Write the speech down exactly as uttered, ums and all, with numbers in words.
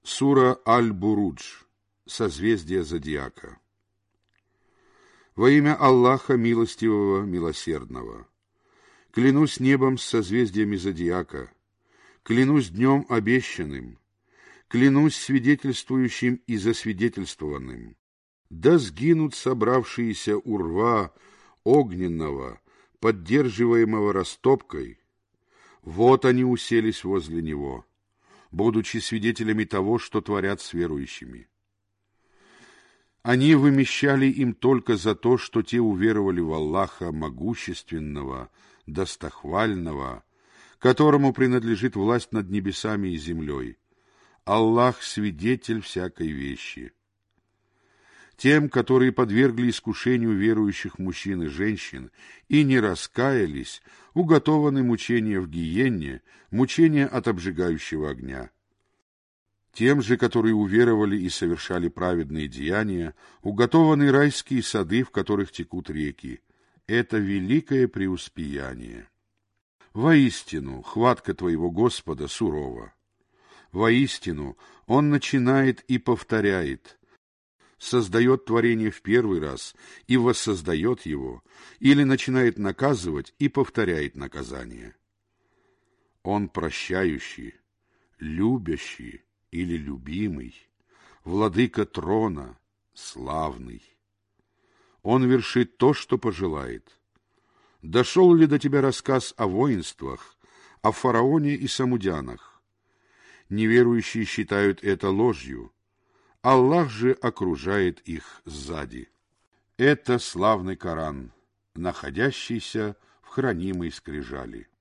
Сура Аль-Бурудж. Созвездие зодиака. Во имя Аллаха Милостивого, Милосердного. Клянусь небом с созвездиями зодиака, клянусь днем обещанным, клянусь свидетельствующим и засвидетельствованным. Да сгинут собравшиеся у рва огненного, поддерживаемого растопкой. Вот они уселись возле него, будучи свидетелями того, что творят с верующими. Они вымещали им только за то, что те уверовали в Аллаха могущественного, достохвального, которому принадлежит власть над небесами и землей. Аллах — свидетель всякой вещи. Тем, которые подвергли искушению верующих мужчин и женщин и не раскаялись, уготованы мучения в гиенне, мучения от обжигающего огня. Тем же, которые уверовали и совершали праведные деяния, уготованы райские сады, в которых текут реки. Это великое преуспеяние. Воистину, хватка твоего Господа сурова. Воистину, Он начинает и повторяет, создает творение в первый раз и воссоздает его, или начинает наказывать и повторяет наказание. Он прощающий, любящий или любимый, владыка трона, славный. Он вершит то, что пожелает. Дошел ли до тебя рассказ о воинствах, о фараоне и самудянах? Неверующие считают это ложью. Аллах же окружает их сзади. Это славный Коран, находящийся в хранимой скрижали.